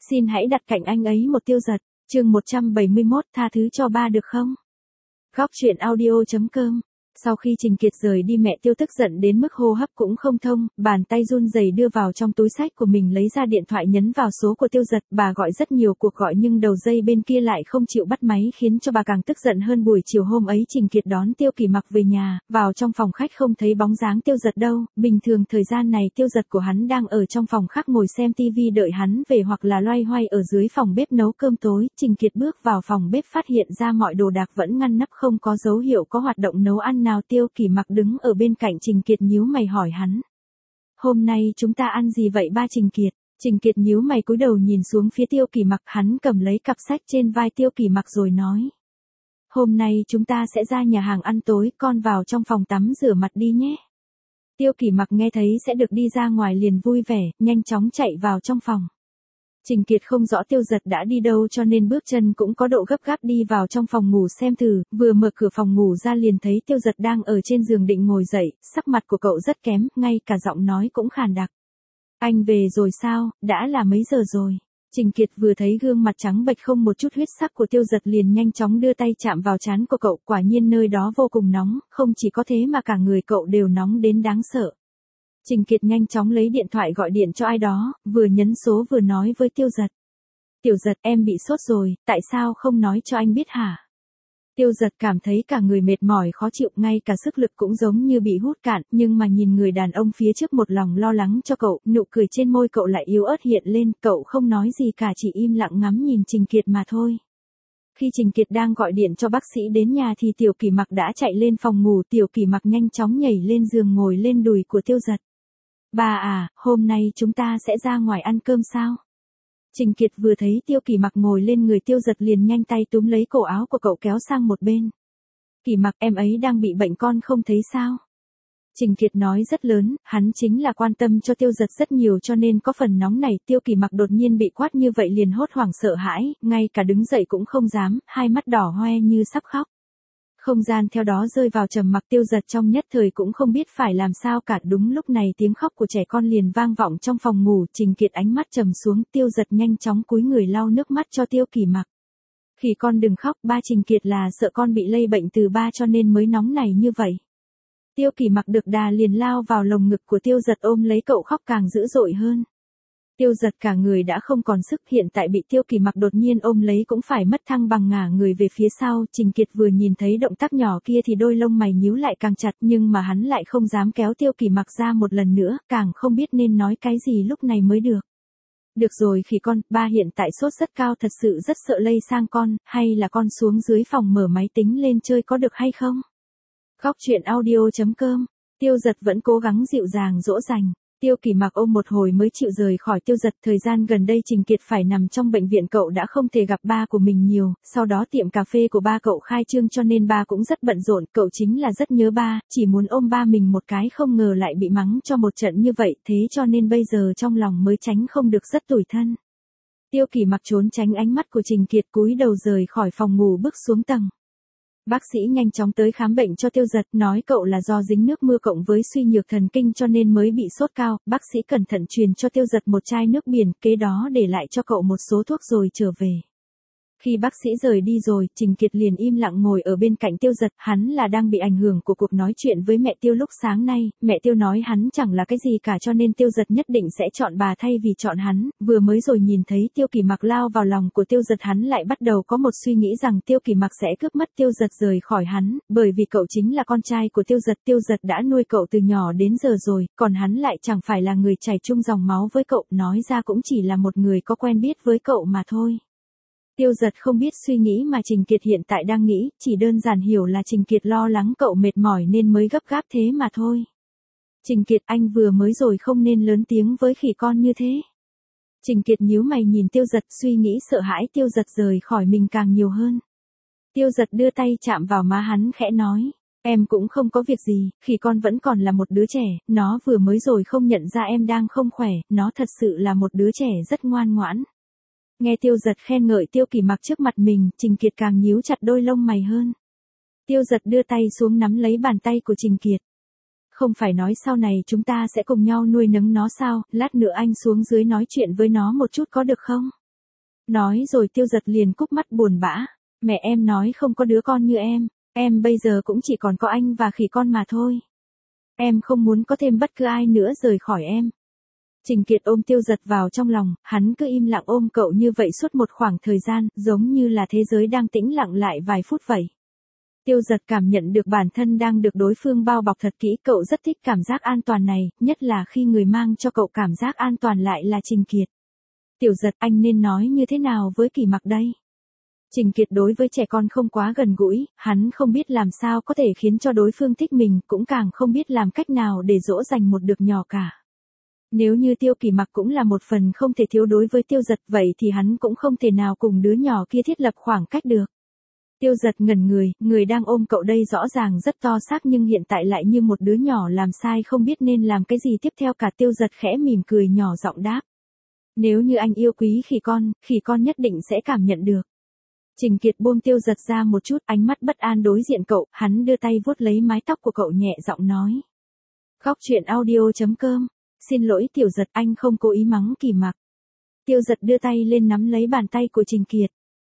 xin hãy đặt cạnh anh ấy một Tiêu Giật. Chương 171, tha thứ cho ba được không? Góc truyện audio.com. Sau khi Trình Kiệt rời đi, mẹ Tiêu tức giận đến mức hô hấp cũng không thông, bàn tay run rẩy đưa vào trong túi xách của mình lấy ra điện thoại nhấn vào số của Tiêu Giật. Bà gọi rất nhiều cuộc gọi nhưng đầu dây bên kia lại không chịu bắt máy, khiến cho bà càng tức giận hơn. Buổi chiều hôm ấy Trình Kiệt đón Tiêu Kỳ Mặc về nhà, vào trong phòng khách không thấy bóng dáng Tiêu Giật đâu. Bình thường thời gian này Tiêu Giật của hắn đang ở trong phòng khách ngồi xem tivi đợi hắn về, hoặc là loay hoay ở dưới phòng bếp nấu cơm tối. Trình Kiệt bước vào phòng bếp phát hiện ra mọi đồ đạc vẫn ngăn nắp, không có dấu hiệu có hoạt động nấu ăn nào. Tiêu Kỳ Mặc đứng ở bên cạnh Trình Kiệt nhíu mày hỏi hắn. Hôm nay chúng ta ăn gì vậy ba? Trình Kiệt nhíu mày cúi đầu nhìn xuống phía Tiêu Kỳ Mặc, hắn cầm lấy cặp sách trên vai Tiêu Kỳ Mặc rồi nói. Hôm nay chúng ta sẽ ra nhà hàng ăn tối, con vào trong phòng tắm rửa mặt đi nhé. Tiêu Kỳ Mặc nghe thấy sẽ được đi ra ngoài liền vui vẻ, nhanh chóng chạy vào trong phòng. Trình Kiệt không rõ Tiêu Giật đã đi đâu cho nên bước chân cũng có độ gấp gáp đi vào trong phòng ngủ xem thử, vừa mở cửa phòng ngủ ra liền thấy Tiêu Giật đang ở trên giường định ngồi dậy, sắc mặt của cậu rất kém, ngay cả giọng nói cũng khàn đặc. Anh về rồi sao, đã là mấy giờ rồi? Trình Kiệt vừa thấy gương mặt trắng bệch không một chút huyết sắc của Tiêu Giật liền nhanh chóng đưa tay chạm vào trán của cậu, quả nhiên nơi đó vô cùng nóng, không chỉ có thế mà cả người cậu đều nóng đến đáng sợ. Trình Kiệt nhanh chóng lấy điện thoại gọi điện cho ai đó, vừa nhấn số vừa nói với Tiêu Giật. Tiểu Giật, em bị sốt rồi, tại sao không nói cho anh biết hả? Tiêu Giật cảm thấy cả người mệt mỏi khó chịu, ngay cả sức lực cũng giống như bị hút cạn, nhưng mà nhìn người đàn ông phía trước một lòng lo lắng cho cậu, nụ cười trên môi cậu lại yếu ớt hiện lên, cậu không nói gì cả, chỉ im lặng ngắm nhìn Trình Kiệt mà thôi. Khi Trình Kiệt đang gọi điện cho bác sĩ đến nhà thì Tiểu Kỳ Mặc đã chạy lên phòng ngủ. Tiểu Kỳ Mặc nhanh chóng nhảy lên giường ngồi lên đùi của Tiêu Giật. Bà à, hôm nay chúng ta sẽ ra ngoài ăn cơm sao? Trình Kiệt vừa thấy Tiêu Kỳ Mặc ngồi lên người Tiêu Giật liền nhanh tay túm lấy cổ áo của cậu kéo sang một bên. Kỳ Mặc, em ấy đang bị bệnh con không thấy sao? Trình Kiệt nói rất lớn, hắn chính là quan tâm cho Tiêu Giật rất nhiều cho nên có phần nóng này. Tiêu Kỳ Mặc đột nhiên bị quát như vậy liền hốt hoảng sợ hãi, ngay cả đứng dậy cũng không dám, hai mắt đỏ hoe như sắp khóc. Không gian theo đó rơi vào trầm mặc, Tiêu Giật trong nhất thời cũng không biết phải làm sao cả. Đúng lúc này tiếng khóc của trẻ con liền vang vọng trong phòng ngủ. Trình Kiệt ánh mắt trầm xuống, Tiêu Giật nhanh chóng cúi người lau nước mắt cho Tiêu Kỳ Mặc. Khi con đừng khóc, ba. Trình Kiệt là sợ con bị lây bệnh từ ba cho nên mới nóng này như vậy. Tiêu Kỳ Mặc được đà liền lao vào lồng ngực của Tiêu Giật ôm lấy cậu khóc càng dữ dội hơn. Tiêu Giật cả người đã không còn sức, hiện tại bị Tiêu Kỳ Mặc đột nhiên ôm lấy cũng phải mất thăng bằng ngả người về phía sau. Trình Kiệt vừa nhìn thấy động tác nhỏ kia thì đôi lông mày nhíu lại càng chặt, nhưng mà hắn lại không dám kéo Tiêu Kỳ Mặc ra một lần nữa, càng không biết nên nói cái gì lúc này mới được. Được rồi khỉ con, ba hiện tại sốt rất cao, thật sự rất sợ lây sang con, hay là con xuống dưới phòng mở máy tính lên chơi có được hay không? Góc truyện audio.com. Tiêu Giật vẫn cố gắng dịu dàng dỗ dành. Tiêu Kỳ Mặc ôm một hồi mới chịu rời khỏi Tiêu Giật. Thời gian gần đây Trình Kiệt phải nằm trong bệnh viện, cậu đã không thể gặp ba của mình nhiều, sau đó tiệm cà phê của ba cậu khai trương cho nên ba cũng rất bận rộn, cậu chính là rất nhớ ba, chỉ muốn ôm ba mình một cái, không ngờ lại bị mắng cho một trận như vậy, thế cho nên bây giờ trong lòng mới tránh không được rất tủi thân. Tiêu Kỳ Mặc trốn tránh ánh mắt của Trình Kiệt, cúi đầu rời khỏi phòng ngủ bước xuống tầng. Bác sĩ nhanh chóng tới khám bệnh cho Tiêu Giật, nói cậu là do dính nước mưa cộng với suy nhược thần kinh cho nên mới bị sốt cao. Bác sĩ cẩn thận truyền cho Tiêu Giật một chai nước biển, kế đó để lại cho cậu một số thuốc rồi trở về. Khi bác sĩ rời đi rồi, Trình Kiệt liền im lặng ngồi ở bên cạnh Tiêu Giật, hắn là đang bị ảnh hưởng của cuộc nói chuyện với mẹ Tiêu lúc sáng nay. Mẹ Tiêu nói hắn chẳng là cái gì cả cho nên Tiêu Giật nhất định sẽ chọn bà thay vì chọn hắn. Vừa mới rồi nhìn thấy Tiêu Kỳ Mặc lao vào lòng của Tiêu Giật, hắn lại bắt đầu có một suy nghĩ rằng Tiêu Kỳ Mặc sẽ cướp mất Tiêu Giật rời khỏi hắn, bởi vì cậu chính là con trai của Tiêu Giật. Tiêu Giật đã nuôi cậu từ nhỏ đến giờ rồi, còn hắn lại chẳng phải là người chảy chung dòng máu với cậu, nói ra cũng chỉ là một người có quen biết với cậu mà thôi. Tiêu Giật không biết suy nghĩ mà Trình Kiệt hiện tại đang nghĩ, chỉ đơn giản hiểu là Trình Kiệt lo lắng cậu mệt mỏi nên mới gấp gáp thế mà thôi. Trình Kiệt, anh vừa mới rồi không nên lớn tiếng với khỉ con như thế. Trình Kiệt nhíu mày nhìn Tiêu Giật, suy nghĩ sợ hãi Tiêu Giật rời khỏi mình càng nhiều hơn. Tiêu Giật đưa tay chạm vào má hắn khẽ nói, em cũng không có việc gì, khỉ con vẫn còn là một đứa trẻ, nó vừa mới rồi không nhận ra em đang không khỏe, nó thật sự là một đứa trẻ rất ngoan ngoãn. Nghe Tiêu Giật khen ngợi Tiêu Kỳ Mặc trước mặt mình, Trình Kiệt càng nhíu chặt đôi lông mày hơn. Tiêu Giật đưa tay xuống nắm lấy bàn tay của Trình Kiệt. Không phải nói sau này chúng ta sẽ cùng nhau nuôi nấng nó sao, lát nữa anh xuống dưới nói chuyện với nó một chút có được không? Nói rồi Tiêu Giật liền cúp mắt buồn bã. Mẹ em nói không có đứa con như em bây giờ cũng chỉ còn có anh và khỉ con mà thôi. Em không muốn có thêm bất cứ ai nữa rời khỏi em. Trình Kiệt ôm Tiêu Giật vào trong lòng, hắn cứ im lặng ôm cậu như vậy suốt một khoảng thời gian, giống như là thế giới đang tĩnh lặng lại vài phút vậy. Tiêu Giật cảm nhận được bản thân đang được đối phương bao bọc thật kỹ, cậu rất thích cảm giác an toàn này, nhất là khi người mang cho cậu cảm giác an toàn lại là Trình Kiệt. Tiểu Giật, anh nên nói như thế nào với Kỳ Mặc đây? Trình Kiệt đối với trẻ con không quá gần gũi, hắn không biết làm sao có thể khiến cho đối phương thích mình, cũng càng không biết làm cách nào để dỗ dành một đứa nhỏ cả. Nếu như Tiêu Kỳ Mặc cũng là một phần không thể thiếu đối với Tiêu Giật, vậy thì hắn cũng không thể nào cùng đứa nhỏ kia thiết lập khoảng cách được. Tiêu Giật ngẩn người, người đang ôm cậu đây rõ ràng rất to xác nhưng hiện tại lại như một đứa nhỏ làm sai không biết nên làm cái gì tiếp theo cả. Tiêu Giật khẽ mỉm cười nhỏ giọng đáp. Nếu như anh yêu quý khỉ con nhất định sẽ cảm nhận được. Trình Kiệt buông Tiêu Giật ra một chút, ánh mắt bất an đối diện cậu, hắn đưa tay vuốt lấy mái tóc của cậu nhẹ giọng nói. Khóc chuyện audio.com. Xin lỗi Tiểu Giật, anh không cố ý mắng Kỳ Mặc. Tiêu Giật đưa tay lên nắm lấy bàn tay của Trình Kiệt.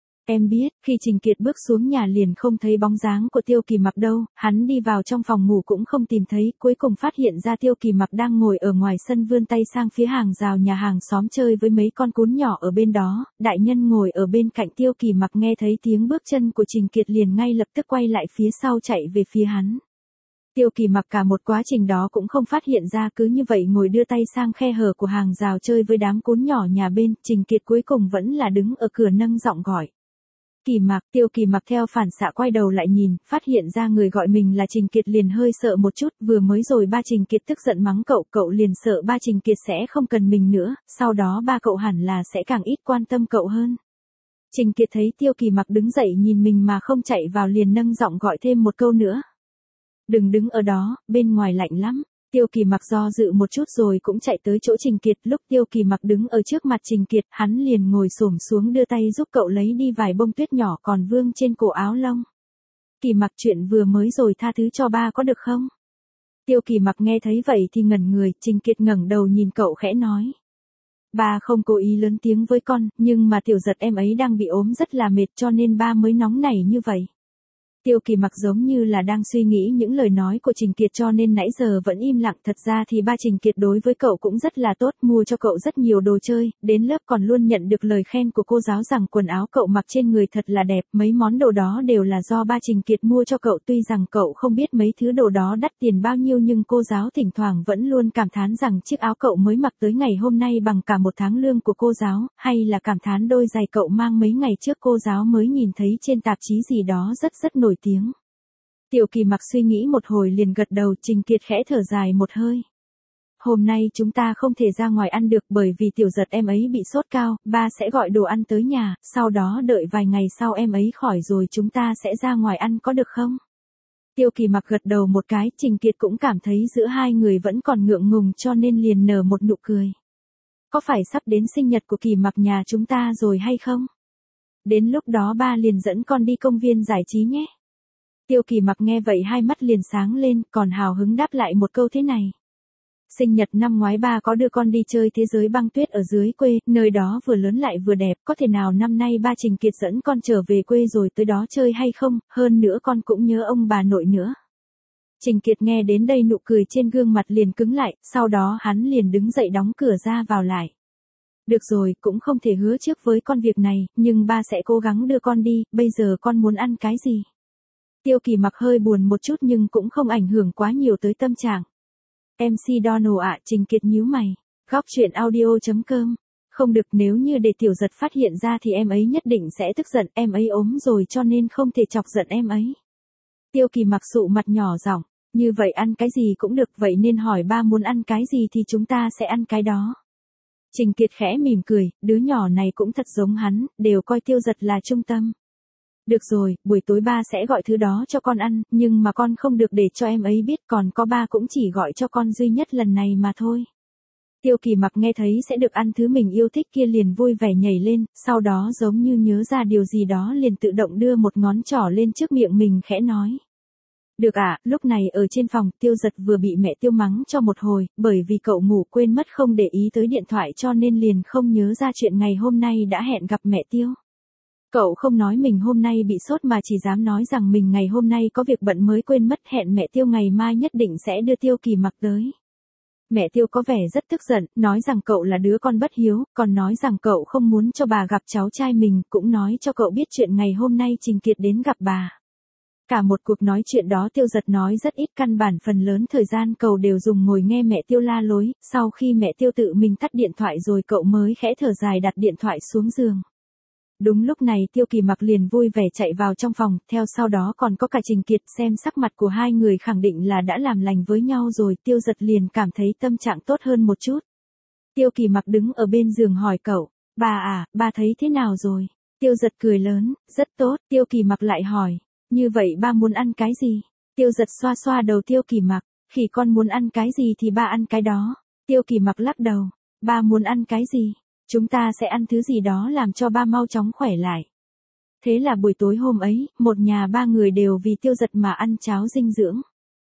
Em biết, khi Trình Kiệt bước xuống nhà liền không thấy bóng dáng của Tiêu Kỳ Mặc đâu, hắn đi vào trong phòng ngủ cũng không tìm thấy, cuối cùng phát hiện ra Tiêu Kỳ Mặc đang ngồi ở ngoài sân vươn tay sang phía hàng rào nhà hàng xóm chơi với mấy con cún nhỏ ở bên đó, đại nhân ngồi ở bên cạnh Tiêu Kỳ Mặc nghe thấy tiếng bước chân của Trình Kiệt liền ngay lập tức quay lại phía sau chạy về phía hắn. Tiêu Kỳ Mặc cả một quá trình đó cũng không phát hiện ra, cứ như vậy ngồi đưa tay sang khe hở của hàng rào chơi với đám cún nhỏ nhà bên, Trình Kiệt cuối cùng vẫn là đứng ở cửa nâng giọng gọi. Kỳ Mặc, Tiêu Kỳ Mặc theo phản xạ quay đầu lại nhìn, phát hiện ra người gọi mình là Trình Kiệt liền hơi sợ một chút, vừa mới rồi ba Trình Kiệt tức giận mắng cậu liền sợ ba Trình Kiệt sẽ không cần mình nữa, sau đó ba cậu hẳn là sẽ càng ít quan tâm cậu hơn. Trình Kiệt thấy Tiêu Kỳ Mặc đứng dậy nhìn mình mà không chạy vào liền nâng giọng gọi thêm một câu nữa. Đừng đứng ở đó, bên ngoài lạnh lắm. Tiêu Kỳ Mặc do dự một chút rồi cũng chạy tới chỗ Trình Kiệt, lúc Tiêu Kỳ Mặc đứng ở trước mặt Trình Kiệt, hắn liền ngồi xổm xuống đưa tay giúp cậu lấy đi vài bông tuyết nhỏ còn vương trên cổ áo lông. Kỳ Mặc, chuyện vừa mới rồi tha thứ cho ba có được không? Tiêu Kỳ Mặc nghe thấy vậy thì ngẩn người, Trình Kiệt ngẩng đầu nhìn cậu khẽ nói. Ba không cố ý lớn tiếng với con, nhưng mà Tiểu Giật em ấy đang bị ốm rất là mệt cho nên ba mới nóng nảy như vậy. Tiêu Kỳ Mặc giống như là đang suy nghĩ những lời nói của Trình Kiệt cho nên nãy giờ vẫn im lặng. Thật ra thì ba Trình Kiệt đối với cậu cũng rất là tốt, mua cho cậu rất nhiều đồ chơi, đến lớp còn luôn nhận được lời khen của cô giáo rằng quần áo cậu mặc trên người thật là đẹp, mấy món đồ đó đều là do ba Trình Kiệt mua cho cậu. Tuy rằng cậu không biết mấy thứ đồ đó đắt tiền bao nhiêu nhưng cô giáo thỉnh thoảng vẫn luôn cảm thán rằng chiếc áo cậu mới mặc tới ngày hôm nay bằng cả một tháng lương của cô giáo, hay là cảm thán đôi giày cậu mang mấy ngày trước cô giáo mới nhìn thấy trên tạp chí gì đó rất nổi tiếng. Tiêu Kỳ Mặc suy nghĩ một hồi liền gật đầu. Trình Kiệt khẽ thở dài một hơi. Hôm nay chúng ta không thể ra ngoài ăn được bởi vì Tiểu Giật em ấy bị sốt cao, ba sẽ gọi đồ ăn tới nhà, sau đó đợi vài ngày sau em ấy khỏi rồi chúng ta sẽ ra ngoài ăn có được không? Tiêu Kỳ Mặc gật đầu một cái, Trình Kiệt cũng cảm thấy giữa hai người vẫn còn ngượng ngùng cho nên liền nở một nụ cười. Có phải sắp đến sinh nhật của Kỳ Mặc nhà chúng ta rồi hay không? Đến lúc đó ba liền dẫn con đi công viên giải trí nhé. Tiêu Kỳ Mặc nghe vậy hai mắt liền sáng lên, còn hào hứng đáp lại một câu thế này. Sinh nhật năm ngoái ba có đưa con đi chơi thế giới băng tuyết ở dưới quê, nơi đó vừa lớn lại vừa đẹp, có thể nào năm nay ba Trình Kiệt dẫn con trở về quê rồi tới đó chơi hay không, hơn nữa con cũng nhớ ông bà nội nữa. Trình Kiệt nghe đến đây nụ cười trên gương mặt liền cứng lại, sau đó hắn liền đứng dậy đóng cửa ra vào lại. Được rồi, cũng không thể hứa trước với con việc này, nhưng ba sẽ cố gắng đưa con đi, bây giờ con muốn ăn cái gì? Tiêu Kỳ Mặc hơi buồn một chút nhưng cũng không ảnh hưởng quá nhiều tới tâm trạng. MC Donald ạ, Trình Kiệt nhíu mày. Khóc chuyện audio.com. Không được, nếu như để Tiểu Giật phát hiện ra thì em ấy nhất định sẽ tức giận, em ấy ốm rồi cho nên không thể chọc giận em ấy. Tiêu Kỳ Mặc sụ mặt nhỏ giọng, như vậy ăn cái gì cũng được, vậy nên hỏi ba muốn ăn cái gì thì chúng ta sẽ ăn cái đó. Trình Kiệt khẽ mỉm cười, đứa nhỏ này cũng thật giống hắn, đều coi Tiêu Giật là trung tâm. Được rồi, buổi tối ba sẽ gọi thứ đó cho con ăn, nhưng mà con không được để cho em ấy biết, còn có ba cũng chỉ gọi cho con duy nhất lần này mà thôi. Tiêu Kỳ Mặc nghe thấy sẽ được ăn thứ mình yêu thích kia liền vui vẻ nhảy lên, sau đó giống như nhớ ra điều gì đó liền tự động đưa một ngón trỏ lên trước miệng mình khẽ nói. Được ạ, lúc này ở trên phòng, Tiêu Giật vừa bị mẹ Tiêu mắng cho một hồi, bởi vì cậu ngủ quên mất không để ý tới điện thoại cho nên liền không nhớ ra chuyện ngày hôm nay đã hẹn gặp mẹ Tiêu. Cậu không nói mình hôm nay bị sốt mà chỉ dám nói rằng mình ngày hôm nay có việc bận mới quên mất hẹn mẹ Tiêu ngày mai nhất định sẽ đưa Tiêu Kỳ Mặc tới. Mẹ Tiêu có vẻ rất tức giận, nói rằng cậu là đứa con bất hiếu, còn nói rằng cậu không muốn cho bà gặp cháu trai mình, cũng nói cho cậu biết chuyện ngày hôm nay Trình Kiệt đến gặp bà. Cả một cuộc nói chuyện đó Tiêu Giật nói rất ít, căn bản phần lớn thời gian cậu đều dùng ngồi nghe mẹ Tiêu la lối, sau khi mẹ Tiêu tự mình tắt điện thoại rồi cậu mới khẽ thở dài đặt điện thoại xuống giường. Đúng lúc này Tiêu Kỳ Mặc liền vui vẻ chạy vào trong phòng, theo sau đó còn có cả Trình Kiệt, xem sắc mặt của hai người khẳng định là đã làm lành với nhau rồi, Tiêu Giật liền cảm thấy tâm trạng tốt hơn một chút. Tiêu Kỳ Mặc đứng ở bên giường hỏi cậu, bà thấy thế nào rồi? Tiêu Giật cười lớn, rất tốt, Tiêu Kỳ Mặc lại hỏi, như vậy ba muốn ăn cái gì? Tiêu Giật xoa xoa đầu Tiêu Kỳ Mặc, khi con muốn ăn cái gì thì ba ăn cái đó. Tiêu Kỳ Mặc lắc đầu, ba muốn ăn cái gì? Chúng ta sẽ ăn thứ gì đó làm cho ba mau chóng khỏe lại. Thế là buổi tối hôm ấy, một nhà ba người đều vì Tiêu Giật mà ăn cháo dinh dưỡng.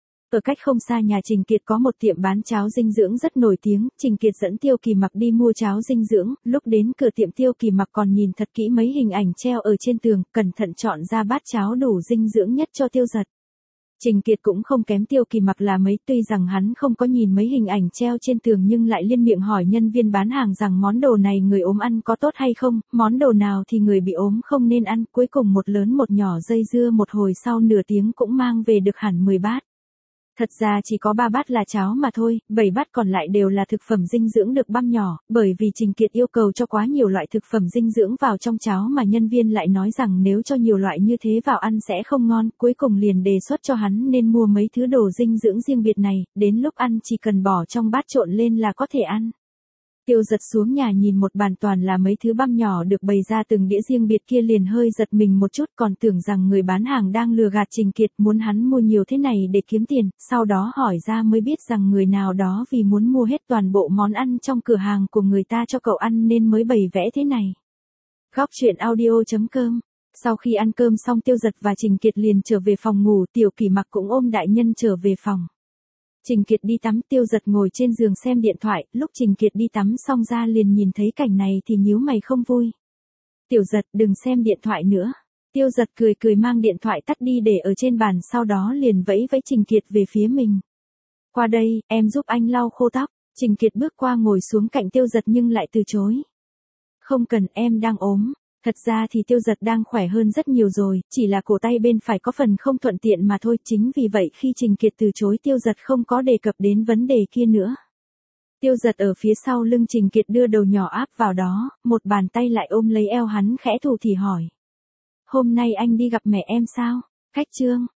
Ở cách không xa nhà Trình Kiệt có một tiệm bán cháo dinh dưỡng rất nổi tiếng, Trình Kiệt dẫn Tiêu Kỳ Mặc đi mua cháo dinh dưỡng, lúc đến cửa tiệm Tiêu Kỳ Mặc còn nhìn thật kỹ mấy hình ảnh treo ở trên tường, cẩn thận chọn ra bát cháo đủ dinh dưỡng nhất cho Tiêu Giật. Trình Kiệt cũng không kém Tiêu Kỳ Mặc là mấy, tuy rằng hắn không có nhìn mấy hình ảnh treo trên tường nhưng lại liên miệng hỏi nhân viên bán hàng rằng món đồ này người ốm ăn có tốt hay không, món đồ nào thì người bị ốm không nên ăn, cuối cùng một lớn một nhỏ dây dưa một hồi sau nửa tiếng cũng mang về được hẳn 10 bát. Thật ra chỉ có 3 bát là cháo mà thôi, 7 bát còn lại đều là thực phẩm dinh dưỡng được băm nhỏ, bởi vì Trình Kiệt yêu cầu cho quá nhiều loại thực phẩm dinh dưỡng vào trong cháo mà nhân viên lại nói rằng nếu cho nhiều loại như thế vào ăn sẽ không ngon, cuối cùng liền đề xuất cho hắn nên mua mấy thứ đồ dinh dưỡng riêng biệt này, đến lúc ăn chỉ cần bỏ trong bát trộn lên là có thể ăn. Tiêu Giật xuống nhà nhìn một bàn toàn là mấy thứ băm nhỏ được bày ra từng đĩa riêng biệt kia liền hơi giật mình một chút, còn tưởng rằng người bán hàng đang lừa gạt Trình Kiệt muốn hắn mua nhiều thế này để kiếm tiền, sau đó hỏi ra mới biết rằng người nào đó vì muốn mua hết toàn bộ món ăn trong cửa hàng của người ta cho cậu ăn nên mới bày vẽ thế này. Góc truyện audio.com. Sau khi ăn cơm xong Tiêu Giật và Trình Kiệt liền trở về phòng ngủ, Tiểu Kỳ Mặc cũng ôm đại nhân trở về phòng. Trình Kiệt đi tắm, Tiêu Giật ngồi trên giường xem điện thoại, lúc Trình Kiệt đi tắm xong ra liền nhìn thấy cảnh này thì nhíu mày không vui. Tiểu Giật đừng xem điện thoại nữa. Tiêu Giật cười cười mang điện thoại tắt đi để ở trên bàn sau đó liền vẫy vẫy Trình Kiệt về phía mình. Qua đây, em giúp anh lau khô tóc. Trình Kiệt bước qua ngồi xuống cạnh Tiêu Giật nhưng lại từ chối. Không cần, em đang ốm. Thật ra thì Tiêu Giật đang khỏe hơn rất nhiều rồi, chỉ là cổ tay bên phải có phần không thuận tiện mà thôi, chính vì vậy khi Trình Kiệt từ chối Tiêu Giật không có đề cập đến vấn đề kia nữa. Tiêu Giật ở phía sau lưng Trình Kiệt đưa đầu nhỏ áp vào đó, một bàn tay lại ôm lấy eo hắn khẽ thủ thì hỏi. Hôm nay anh đi gặp mẹ em sao? Khách trương,